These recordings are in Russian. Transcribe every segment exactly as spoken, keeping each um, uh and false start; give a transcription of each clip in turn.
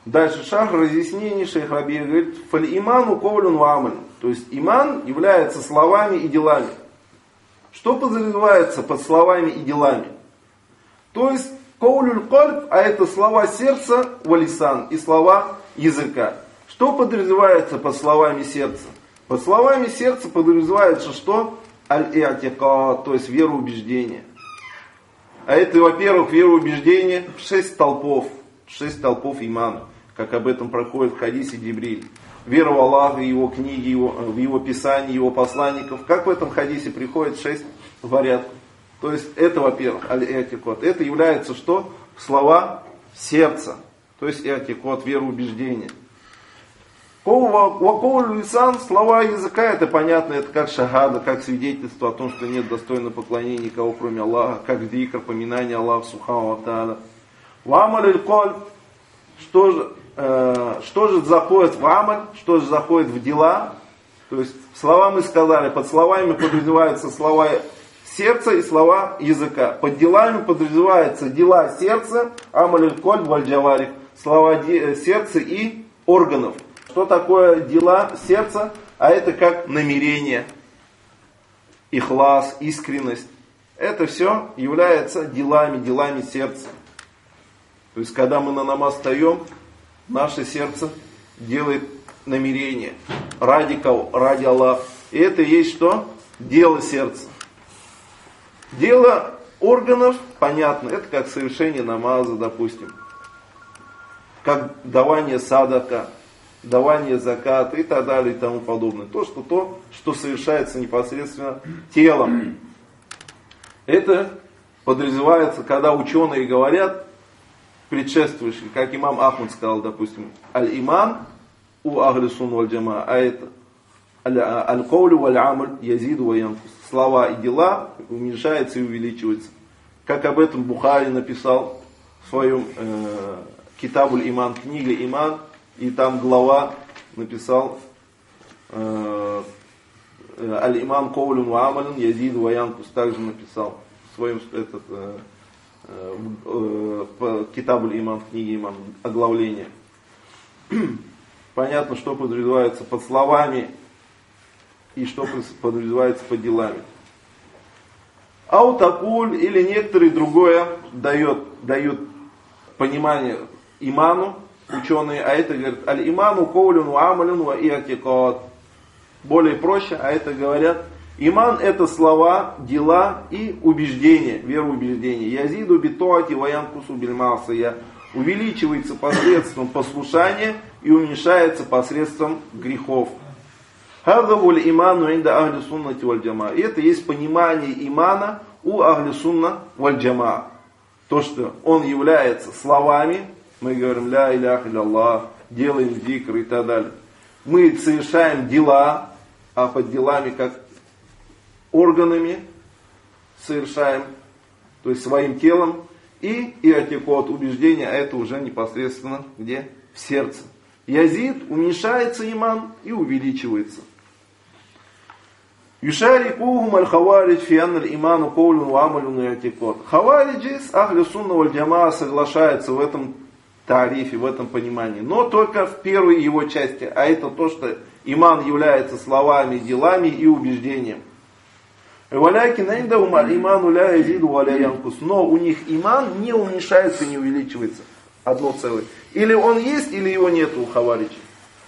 Дальше шах разъяснений шейх Раби говорит, фаль иману ковлюн вамаль. То есть иман является словами и делами. Что подразумевается под словами и делами? То есть ковлюль кольб, а это слова сердца, валисан, и слова языка. Что подразумевается под словами сердца? Под словами сердца подразумевается что? Аль-и'тикад, то есть вероубеждение. А это, во-первых, вероубеждение в шесть столпов, шесть столпов имана, как об этом проходит в хадисе Джибриль. Вера в Аллаха, Его книги, его, в Его Писании, Его посланников. Как в этом хадисе приходит шесть порядков. То есть это, во-первых, аль-и'тикад. Это является что? Слова сердца. То есть и'тикад, вероубеждение. Вакоуль лисан, слова языка, это понятно, это как шахада, как свидетельство о том, что нет достойного поклонения никого, кроме Аллаха, как дикр, поминание Аллаха субхану ва тааля. Вамаль аль-кольб, что же, э, что же заходит в амаль, что же заходит в дела. То есть слова мы сказали, под словами подразумеваются слова сердца и слова языка. Под делами подразумеваются дела сердца, амаль аль-кольб валь-джаварих, слова сердца и органов. Что такое дела сердца? А это как намерение, ихлас, искренность. Это все является делами, делами сердца. То есть, когда мы на намаз встаем, наше сердце делает намерение. Ради кого? Ради Аллаха. И это есть что? Дело сердца. Дело органов, понятно, это как совершение намаза, допустим. Как давание садака, давание заката и так далее и тому подобное. То, что то, что совершается непосредственно телом. Это подразумевается, когда ученые говорят, предшествующие, как имам Ахмад сказал, допустим, аль-иман у ахли сунна валь джамаа, а это аль-каулю валь-амаль язиду ва янкус. Слова и дела уменьшаются и увеличиваются. Как об этом Бухари написал в своем э, Китабуль Иман, книга Иман, и там глава написал э, аль-иман каулюн ва амалюн язиду ва янкус, также написал в своем этот, э, э, Китабуль Иман, книге Иман, оглавление. Понятно, что подразумевается под словами и что подразумевается под делами. Аутакуль или некоторые другое дает, дают понимание иману, ученые, а это говорят аль-иману каулюн ва амалюн ва и'тикад. Более проще, а это говорят иман это слова, дела и убеждения, вероубеждения. Язиду битоати ва янкусу биль маасия. Увеличивается посредством послушания и уменьшается посредством грехов. Хаза валь иману инда ахли суннати валь джамаа. Это есть понимание имана у ахли сунна валь джамаа. То, что он является словами, мы говорим ля иляха илlallah, делаем зикр и так далее. Мы совершаем дела, а под делами как органами совершаем, то есть своим телом. И и'тикад, убеждение, а это уже непосредственно где? В сердце. Язид, уменьшается иман и увеличивается. Юшарикухум аль-хаваридж фи анна аль-иману каулюн ва амалюн и'тикад. Хавариджи с ахли сунна валь джамаа соглашаются в этом тарифе, в этом понимании. Но только в первой его части. А это то, что иман является словами, делами и убеждением. Но у них иман не уменьшается и не увеличивается. Одно целое. Или он есть, или его нет у хавариджей.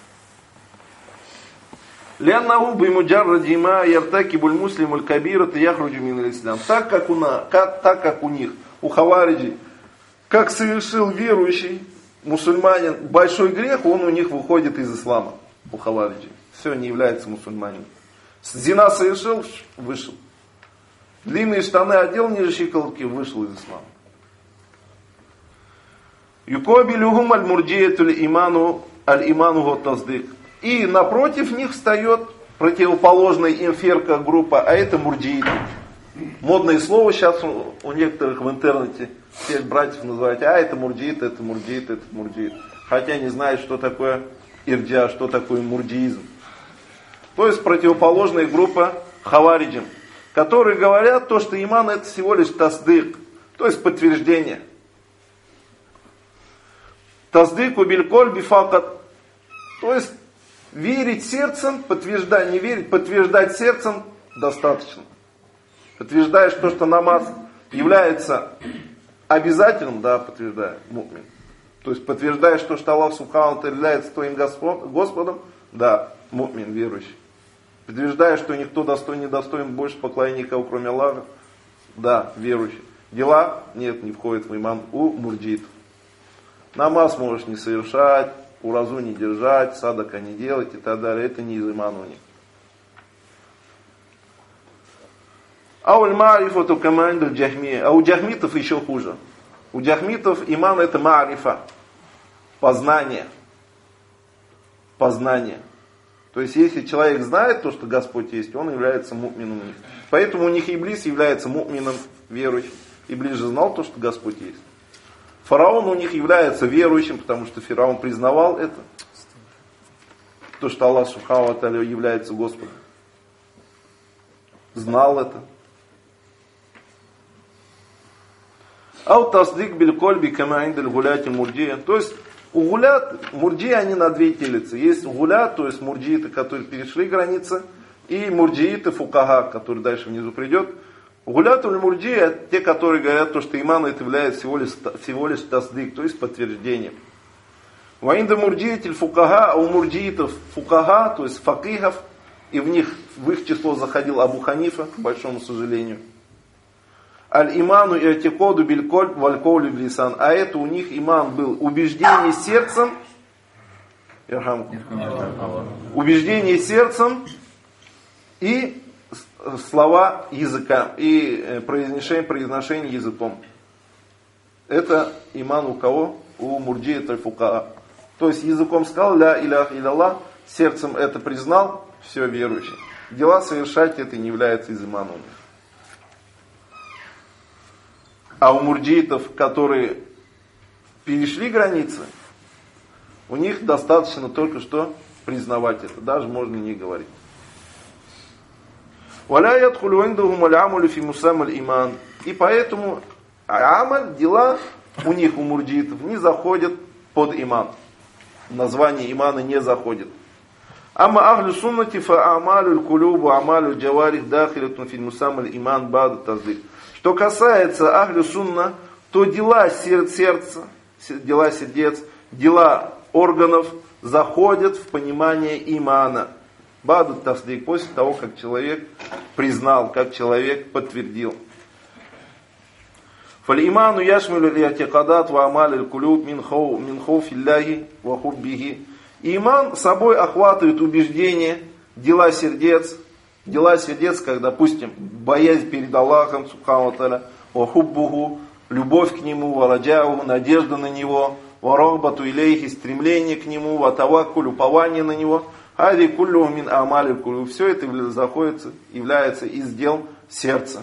Так как у, как, так как у них, у хавариджей, как совершил верующий мусульманин большой грех, он у них выходит из ислама. У хавариджей. Все, не является мусульманином. Зина совершил, вышел. Длинные штаны одел ниже щиколотки, вышел из ислама. Юкобилюхум аль-мурджияту иману аль-иману гот-таздык. И напротив них встает противоположная им ферка группа, а это мурджииты. Модное слово сейчас у некоторых в интернете, всех братьев называют, а это мурджиит, это мурджиит, это мурджиит. Хотя не знают, что такое ирджа, что такое мурджиизм. То есть противоположная группа хавариджам, которые говорят то, что иман это всего лишь тасдык, то есть подтверждение. Таздыку бильколь бифакат. То есть верить сердцем, подтверждать, не верить, подтверждать сердцем достаточно. Подтверждаешь то, что намаз является обязательным, да, подтверждаю, му'мин. То есть подтверждаешь то, что Аллах Субхану ва Тааля является твоим Господом, да, му'мин, верующий. Подтверждаешь, что никто достоин, не достоин больше поклонения никого, кроме Аллаха, да, верующий. Дела, нет, не входит в иман у мурджитов. Намаз можешь не совершать, уразу не держать, садака не делать и так далее. Это не из имана у них. А у джахмитов еще хуже. У джахмитов иман это маарифа, познание. Познание. То есть если человек знает то, что Господь есть, он является му'мином у них. Поэтому у них Иблис является му'мином, верующим. Иблис же знал то, что Господь есть. Фараон у них является верующим, потому что фараон признавал это. То, что Аллах Субхану ва Тааля является Господом. Знал это. Ау тасдик биль кольби кама индаль гуляти мурджия. То есть у гулят, мурджи они на две делятся. Есть гулят, то есть мурджииты, которые перешли границы, и мурджииты фукаха, который дальше внизу придет. Гулятуль мурджия, те, которые говорят, то, что иман это является всего лишь, всего лишь тасдик, то есть подтверждением. Ваинда мурджиитель фукаха, а у мурджиитов фукаха, то есть факихов, и в них, в их число заходил Абу Ханифа, к большому сожалению. Аль-иману и атикоду биль-кольб валь-коулю бил-лисан. А это у них иман был убеждение сердцем, убеждение сердцем и слова языка, и произношение, произношение языком. Это иман у кого? У мурджиит аль-фукаха. То есть языком сказал ля илях илlallah, сердцем это признал, все верующий. Дела совершать это не является из имана у них. А у мурджиитов, которые перешли границы, у них достаточно только что признавать это. Даже можно не говорить. И поэтому амаль, дела у них, у мурджиитов, не заходят под иман. Название имана не заходит. Амма ахлю суннати фа амалю кулюбу амалю джаварих дахилятун фи мусамаль иман бад таздик. Что касается ахлю сунна, то дела сердца, дела сердец, дела органов заходят в понимание имана. Бадут таслик, после того, как человек признал, как человек подтвердил. Фалиману яшмилу лиатикадат ва амаль кулюб мин хоуфилляхи ва хуббихи. Иман собой охватывает убеждения, дела сердец, дела сердец, как, допустим, боязнь перед Аллахом, Субхану ва Тааля, вахуббуху, любовь к Нему, вараджауху, надежда на Него, варахбату илейхи, стремление к Нему, ватаваккуль, упование на Него, хади куллю мин амали куллю. Все это заходится, является из дел сердца.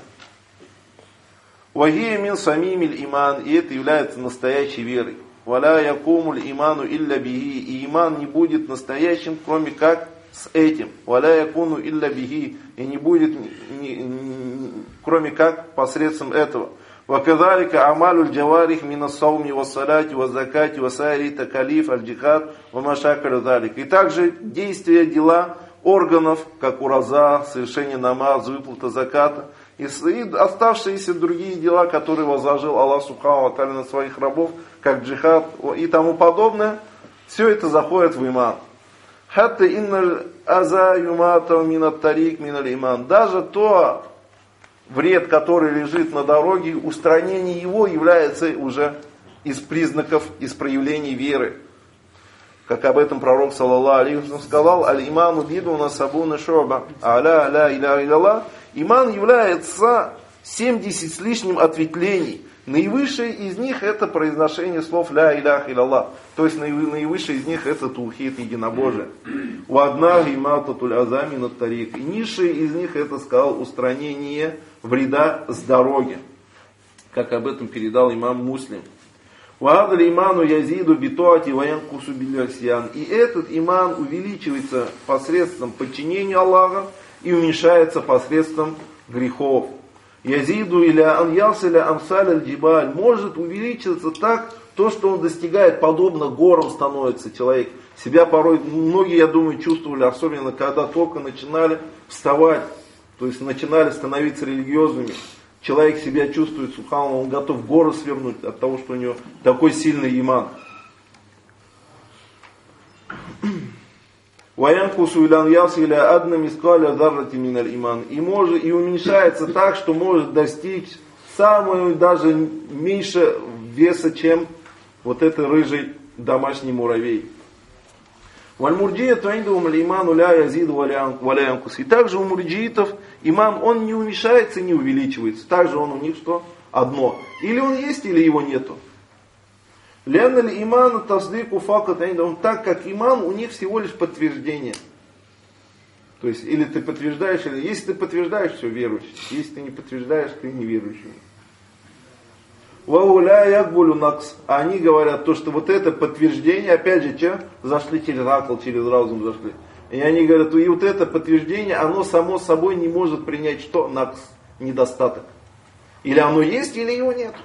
Вахия мин самимиль иман, и это является настоящей верой. Валя якумуль иману илля бихи, и иман не будет настоящим, кроме как с этим. Валя якуну илля бихи, и не будет, не, не, кроме как посредством этого. Вакадалика амалюль джаварих мина сауми ва саляти ва закати ва сайри такалиф аль джихад ва машакалю далик. И также действия, дела органов, как ураза, совершение намаза, выплата заката, и оставшиеся другие дела, которые возложил Аллах Субхану ва Тааля на своих рабов, как джихад и тому подобное, все это заходит в иман. Хатта инналь аза юмата минат тарик миналь иман. Даже то вред, который лежит на дороге, устранение его является уже из признаков, из проявлений веры. Как об этом пророк, саллаллаху алейхи ва саллям, сказал: аль-иману бидуна сабуна шу'ба, аля ля иля илlallah. Иман является семьдесят с лишним ответвлений. Наивысшее из них это произношение слов ля илях илlallah. То есть наивысшее из них это таухид, единобожие. У одна имататуль азами над тарик. И низшее из них это, сказал, устранение вреда с дороги. Как об этом передал имам Муслим. Ваадали иману язиду битуати ваянкусу билясьян. И этот иман увеличивается посредством подчинения Аллаха и уменьшается посредством грехов. Язиду или аньясиля амсаль аль-джибаль, может увеличиться так, То, что он достигает, подобно горам становится человек. Себя порой, многие, я думаю, чувствовали, особенно когда только начинали вставать, то есть начинали становиться религиозными. Человек себя чувствует, субханаллах, он готов горы свернуть от того, что у него такой сильный иман. Ваянкусу илян ясиля адна мискаля даррати миналь иман. И может, и уменьшается так, что может достичь самую даже меньше веса, чем вот это рыжий домашний муравей. Вальмурджия туиндум иману ля язиду валяянкус. И также у мурджиитов иман, он не уменьшается, не увеличивается. Также он у них что? Одно. Или он есть, или его нету. Лянна ли иману таздыку факат индум. Так как иман у них всего лишь подтверждение. То есть, или ты подтверждаешь, или если ты подтверждаешь, все верующий. Если ты не подтверждаешь, ты неверующий. Вауля якбулю накс. Они говорят то, что вот это подтверждение, опять же, че? Зашли через акл, через разум зашли. И они говорят, и вот это подтверждение, оно само собой не может принять что? Накс, недостаток. Или оно есть, или его нет.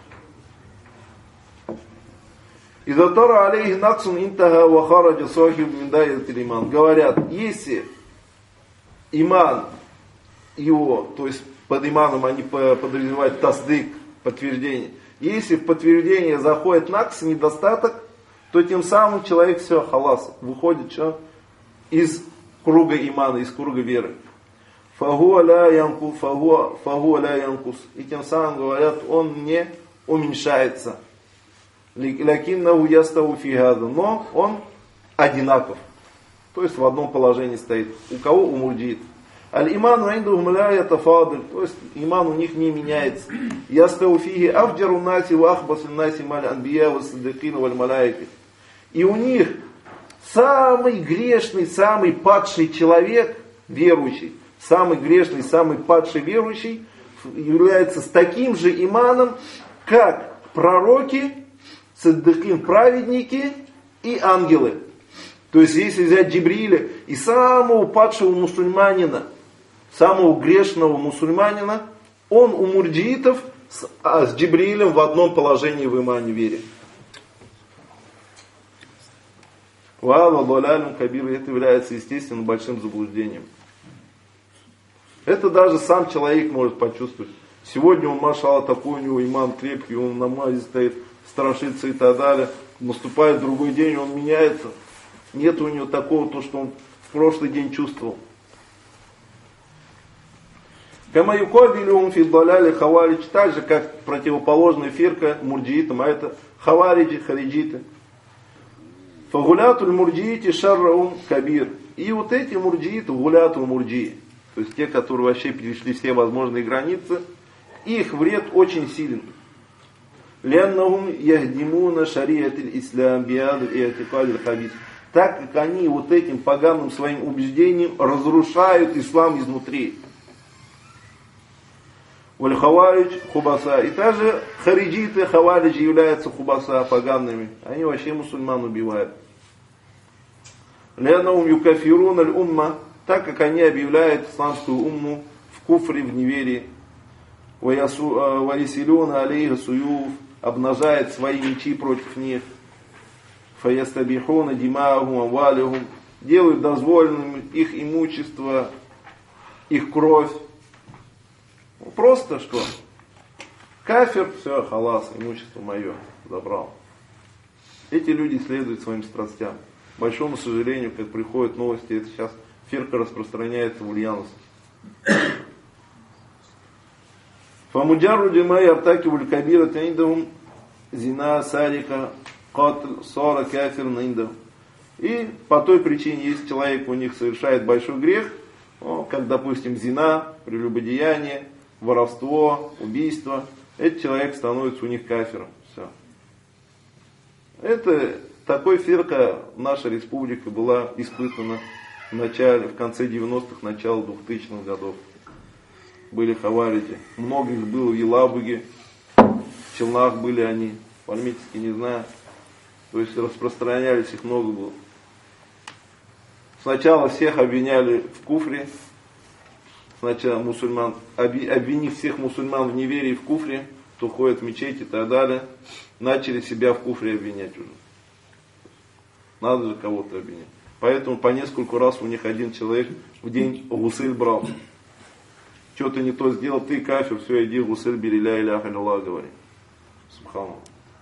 Изатара алейхи наксун интага вахараджа сахиб миндайят иман. Говорят, если иман его, то есть под иманом они подразумевают тасдык, подтверждение. Если в подтверждение заходит накс, недостаток, то тем самым человек все, халас, выходит что? Из круга имана, из круга веры. Фагуа ля янкус, фагуа ля янкус. И тем самым говорят, он не уменьшается. Лякиннаху ястау фи хаза. Но он одинаков. То есть в одном положении стоит. У кого? У мурджиит. Аль-иману индухум ля ятафадаль. То есть иман у них не меняется. Ястау фиги афджару наси ва ахбасу наси маль анбия ва саддикин валь малайки. И у них самый грешный, самый падший человек, верующий, самый грешный, самый падший верующий, является с таким же иманом, как пророки, саддикин, праведники и ангелы. То есть, если взять Джибриля и самого падшего мусульманина, самого грешного мусульманина, он у мурджиитов с, а, с Джибрилем в одном положении в имане вере. Валла далялюн кабир, это является, естественно, большим заблуждением. Это даже сам человек может почувствовать. Сегодня он, машалла, такой у него иман крепкий, он на намазе стоит, страшится и так далее. Наступает другой день, он меняется. Нет у него такого, то, что он в прошлый день чувствовал. Кама юкобилюм фи даляли хаваридж, так же, как противоположная фирка мурджиитам, а это хавариджи, хариджиты. Фагулятуль мурджиити шарраум кабир. И вот эти мурджииты, гулятуль мурджии, то есть те, которые вообще перешли все возможные границы, их вред очень силен. Ляннахум яхдимуна шариатиль ислам биадуль и атикадиль хабис. Так как они вот этим поганым своим убеждением разрушают ислам изнутри. Валь хаваридж хубаса. И также хариджиты, хавариджи являются хубаса, погаными. Они вообще мусульман убивают. Ляннахум юкафирун аль умма. Так как они объявляют исламскую умму в куфре, в неверии. Ваясилюна алейха суюф. Обнажает свои мечи против них. Фаястабихуна димаахум авалихум. Делают дозволенным их имущество, их кровь. Просто что? Кафир, все, халас, имущество мое, забрал. Эти люди следуют своим страстям. К большому сожалению, как приходят новости, это сейчас фирка распространяется в Ульяновске. Фамуджару димай артаки вулькабира тиндахум зина сарика катль сора кафир ниндахум. И по той причине, если человек у них совершает большой грех, ну, как, допустим, зина, прелюбодеяние, воровство, убийство, этот человек становится у них кафиром. Все. Это такой фирка наша республика была испытана в начале, в конце девяностых, начало двухтысячных годов. Были хавариджи. Много их было в Елабуге, в Челнах были они, в Альметьевске не знаю. То есть распространялись, их много было. Сначала всех обвиняли в куфре. Сначала мусульман, обвинив всех мусульман в неверии в куфре, кто ходит в мечеть и так далее, начали себя в куфре обвинять уже. Надо же кого-то обвинять. Поэтому по нескольку раз у них один человек в день гусыль брал. Что ты не то сделал, ты кафир, все, иди гусыль бери, ля иляха илlallah говори. Субханаллах.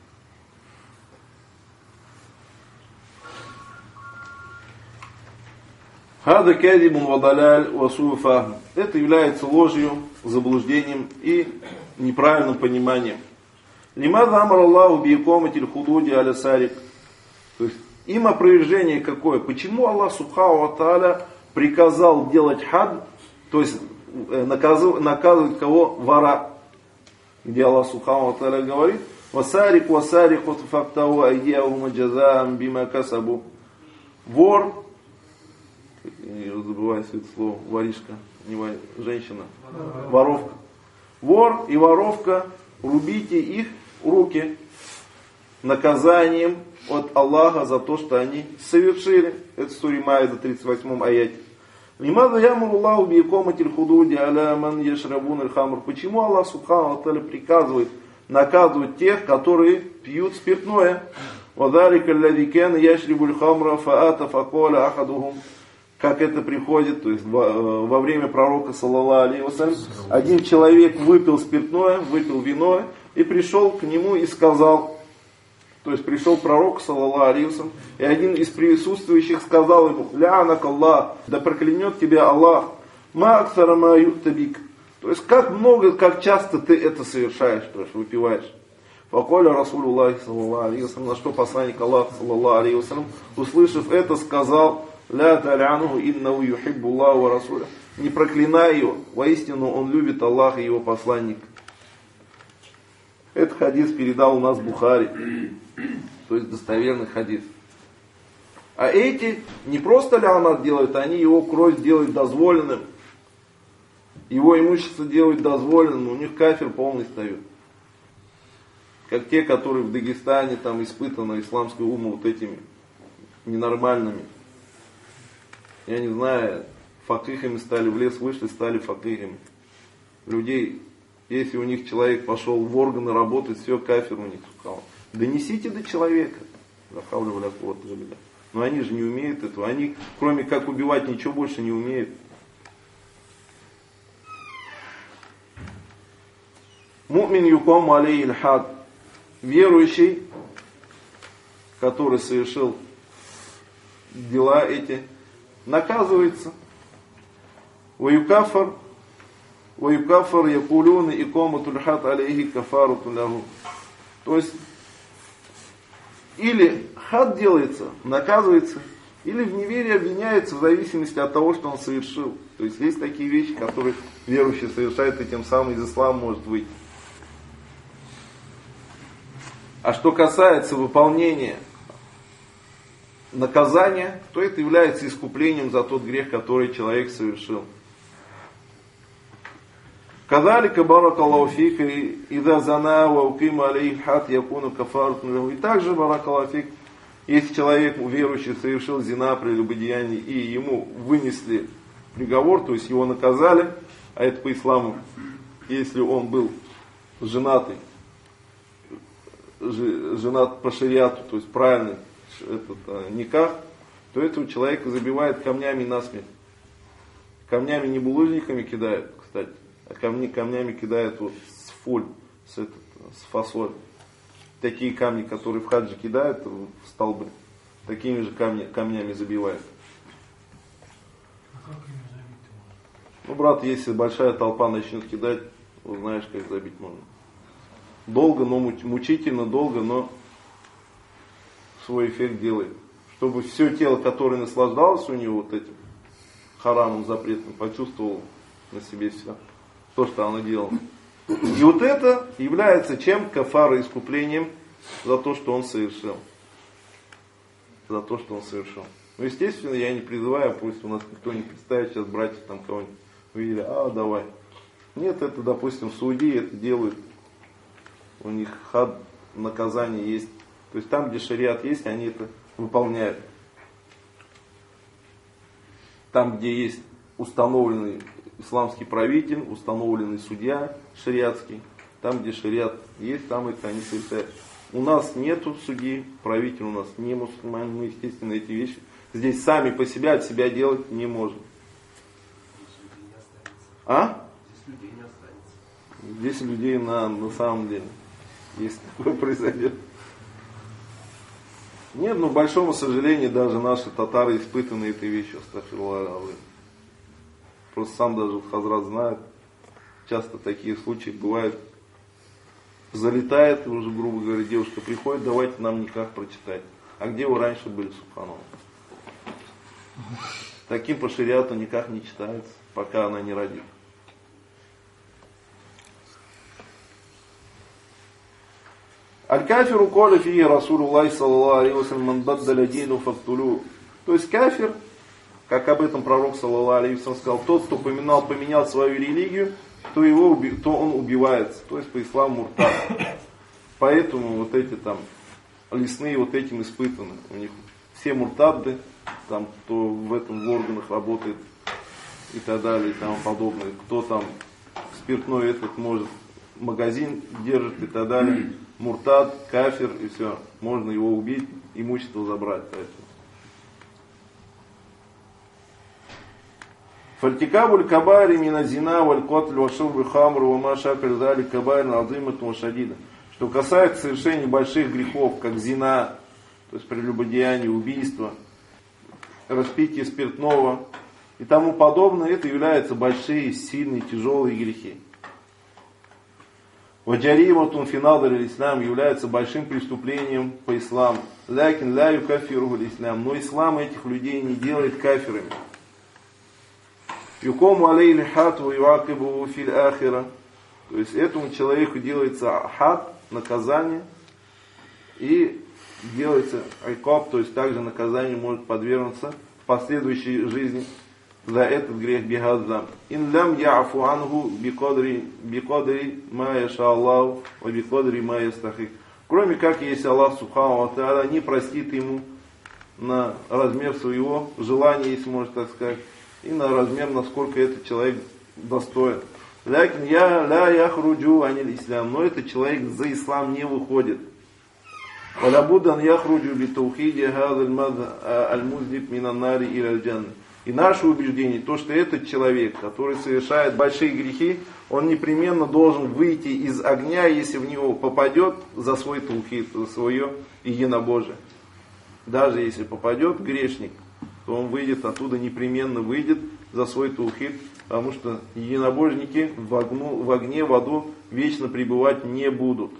Хада кадибун вадаляль васуфа. Это является ложью, заблуждением и неправильным пониманием. Лимада амар Аллаху биякоматиль худуди аля сарик. То есть им опровержение какое? Почему Аллах Субхану ва Тааля приказал делать хад, то есть наказывать, наказывать кого? Вора. Где Аллах Субхану ва Тааля говорит: «Васарик васарик фактау айдияхума джазаам бима касабу». Вор, я забываю это слово, воришка, не вор, женщина, воровка. Вор и воровка, рубите их руки наказанием от Аллаха за то, что они совершили. Это сура Маида, тридцать восьмом аяте. Лимада ямуру Аллаху биякоматиль худуди аля ман яшрабун аль хамр. Почему Аллах Субхану ва Тааля приказывает наказывать тех, которые пьют спиртное? Вадарика аллади кана яшрибуль хамра фаата факоля ахадухум. Как это приходит, то есть во, во время пророка саллаллаху алейхи вассалям, один человек выпил спиртное, выпил вино и пришел к нему и сказал, то есть пришел пророк саллаллаху алейхи вассалям, и один из присутствующих сказал ему: «Лянак Аллах, да проклянет тебя Аллах, ма аксара ма юктабик». То есть как много, как часто ты это совершаешь, то есть выпиваешь. Факоля Расулуллахи саллаллаху алейхи вассалям, на что посланник Аллаха саллаллаху алейхи вассалям, услышав это, сказал: «Ля талянуху иннаху юхиббу Аллаху ва расуля». Не проклинай его, воистину он любит Аллаха и его посланника. Этот хадис передал у нас Бухари, то есть достоверный хадис. А эти не просто лянат делают, они его кровь делают дозволенным, его имущество делают дозволенным, у них кафир полный встает. Как те, которые в Дагестане там испытаны исламской умой вот этими ненормальными. Я не знаю, факихами стали, в лес вышли, стали факихами. Людей, если у них человек пошел в органы работать, все, кафир у них сказал. Донесите до человека. Но они же не умеют этого. Они, кроме как убивать, ничего больше не умеют. Му'мин юкам алейхи аль-хад. Верующий, который совершил дела эти, наказывается. Ваюкафар, ваюкафар якулюна икоматуль хад алейхи кафаруту лягу. То есть, или хад делается, наказывается, или в неверии обвиняется в зависимости от того, что он совершил. То есть, есть такие вещи, которые верующий совершает, и тем самым из ислама может выйти. А что касается выполнения наказания, то это является искуплением за тот грех, который человек совершил. Кадалика баракаллаху фик, ида зана ва укима алейхи хад якуну кафаратун лаху. И также баракаллаху фик, если человек, верующий, совершил зина, прелюбодеяние, и ему вынесли приговор, то есть его наказали, а это по исламу, если он был женатый, женат по шариату, то есть правильный этот, а, никах, то этого человека забивает камнями насмерть. Камнями не булыжниками кидают, кстати, а камни, камнями кидают вот с фоль, с, этот, с фасоль. Такие камни, которые в хаджи кидают в столбы, такими же камни, камнями забивают. А как ими забить можно? Ну, брат, если большая толпа начнет кидать, узнаешь, как забить можно. Долго, но мучительно, долго, но свой эффект делает. Чтобы все тело, которое наслаждалось у него вот этим харамом запретным, почувствовало на себе все, то, что оно делало. И вот это является чем? Кафарой, искуплением за то, что он совершил. За то, что он совершил. Ну, естественно, я не призываю, пусть у нас никто не представит сейчас братья там кого-нибудь увидели, а, давай. Нет, это, допустим, в Саудии это делают. У них хад, наказание есть. То есть там, где шариат есть, они это выполняют. Там, где есть установленный исламский правитель, установленный судья шариатский, там, где шариат есть, там это они совершают. У нас нету судей, правитель у нас не мусульман, мы, естественно, эти вещи здесь сами по себе от себя делать не можем. А? Здесь людей не останется. Здесь людей на, на самом деле, если такое произойдет. Нет, но, к большому сожалению, даже наши татары испытаны этой вещью. Просто сам даже Хазрат знает, часто такие случаи бывают. Залетает, уже, грубо говоря, девушка приходит, давайте нам никак прочитать. А где вы раньше были, субханаллах? Таким по шариату никак не читается, пока она не родит. Аль-кафиру коля фи Расулуллахи саллаллаху алейхи ва саллям ман баддаля дину фактулю. То есть кафир, как об этом пророк саллаллаху алейхи ва саллям сказал, тот, кто поменял, поменял свою религию, то, его, то он убивается. То есть по исламу муртад. Поэтому вот эти там лесные вот этим испытаны. У них все муртадды, там, кто в этом в органах работает и так далее и тому подобное. Кто там спиртной этот может, магазин держит и так далее. Муртад, кафир и все. Можно его убить, имущество забрать. Фальтикабуль кабари мина зина валь котль вашурбы хамру ва маша пердали кабари назимат машадида. Что касается совершения больших грехов, как зина, то есть прелюбодеяние, убийство, распитие спиртного и тому подобное, это являются большие, сильные, тяжелые грехи. Ваджариматун финадр ислам является большим преступлением по исламу. Лякин ля юкафиру ислам. Но ислам этих людей не делает кафирами. Юкому алейли хатву юакибу фил ахира. То есть этому человеку делается хат, наказание, и делается айкаб, то есть также наказание может подвергнуться в последующей жизни за этот грех бихаззам. Ин лям яфу ангу бикодри бикодри ма яша Аллаху ва бикодри ма ястахик. Кроме как, если Аллах субхану ва тааля не простит ему на размер своего желания, если можно так сказать, и на размер, насколько этот человек достоин. Лякин я ля яхруджу аниль ислам. Но этот человек за ислам не выходит. Валабудан яхруджу битаухиди хазаль мад аль-муздиб минаннари или аль-джанны. И наше убеждение, то, что этот человек, который совершает большие грехи, он непременно должен выйти из огня, если в него попадет за свой таухид, за свое единобожие. Даже если попадет грешник, то он выйдет оттуда, непременно выйдет за свой таухид, потому что единобожники в, огну, в огне, в аду вечно пребывать не будут.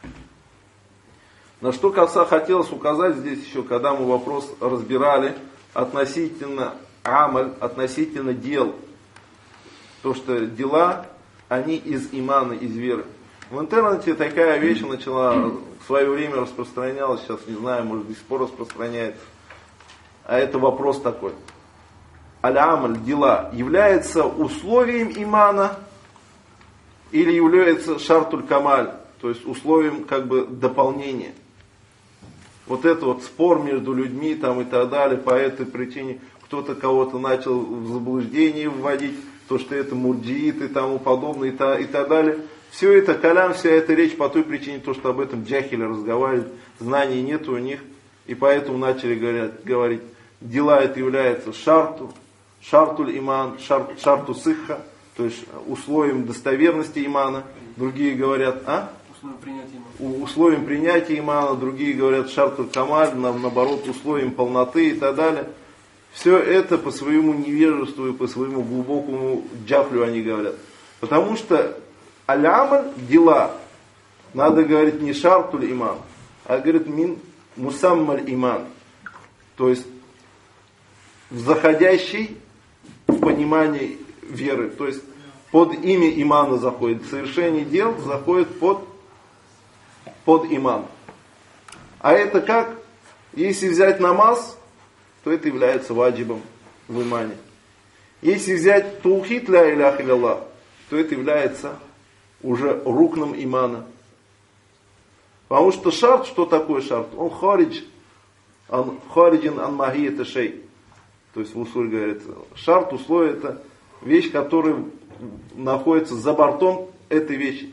На что хотелось указать здесь еще, когда мы вопрос разбирали относительно амаль, относительно дел. То, что дела, они из имана, из веры. В интернете такая вещь начала в свое время распространялась, сейчас не знаю, может до сих пор распространяется. А это вопрос такой. Аль-амаль, дела, является условием имана или является шартуль камаль, то есть условием как бы дополнения. Вот это вот спор между людьми там и так далее, по этой причине кто-то кого-то начал в заблуждение вводить, то, что это мурджиит и тому подобное, и, та, и так далее. Все это калям, вся эта речь по той причине, то, что об этом джахили разговаривают, знаний нет у них, и поэтому начали говорить, говорить дела это является шарту, шартуль иман, шар, шарту сихха, то есть условием достоверности имана. Другие говорят, а? Условием принятия имана. Условием принятия имана, другие говорят шартуль камаль, наоборот, условием полноты и так далее. Все это по своему невежеству и по своему глубокому джафлю они говорят. Потому что аль-амаль, дела, надо говорить не шартуль иман, а говорит мин мусаммаль иман. То есть заходящий в понимание веры. То есть под имя имана заходит. Совершение дел заходит под, под иман. А это как? Если взять намаз, то это является ваджибом в имане. Если взять таухид ля илях илlallah, то это является уже рукном имана. Потому что шарт, что такое шарт? Он харидж, он хариджин ан махиета шей. То есть в усуль говорится, шарт, условие, это вещь, которая находится за бортом этой вещи.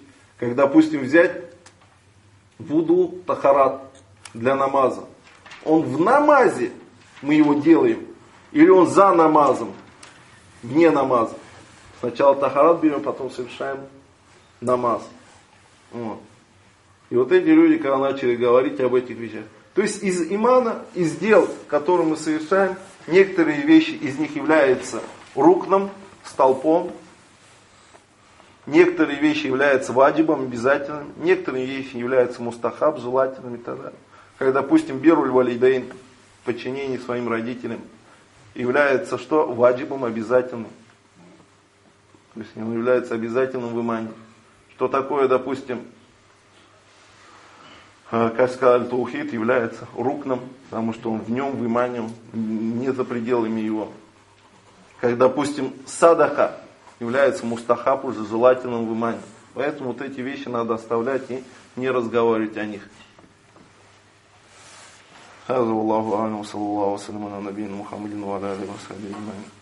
Как, допустим, взять вуду, тахарат для намаза. Он в намазе, мы его делаем, или он за намазом, вне намаза. Сначала тахарат берем, потом совершаем намаз. Вот. И вот эти люди, когда начали говорить об этих вещах. То есть из имана, из дел, которые мы совершаем, некоторые вещи из них являются рукном, столпом. Некоторые вещи являются ваджибом, обязательным. Некоторые вещи являются мустахаб, желательными и так далее. Как, допустим, бируль валидейн, подчинение своим родителям, является что? Ваджибом, обязательным. То есть он является обязательным в имане. Что такое, допустим, как сказали, таухид является рукном, потому что он в нем, в имане, он не за пределами его. Как, допустим, садаха является мустахаб, уже желательным в имане. Поэтому вот эти вещи надо оставлять и не разговаривать о них. هذا والله أعلم وصلى الله وسلم على نبينا محمد وعلى آله وصحبه أجمعين.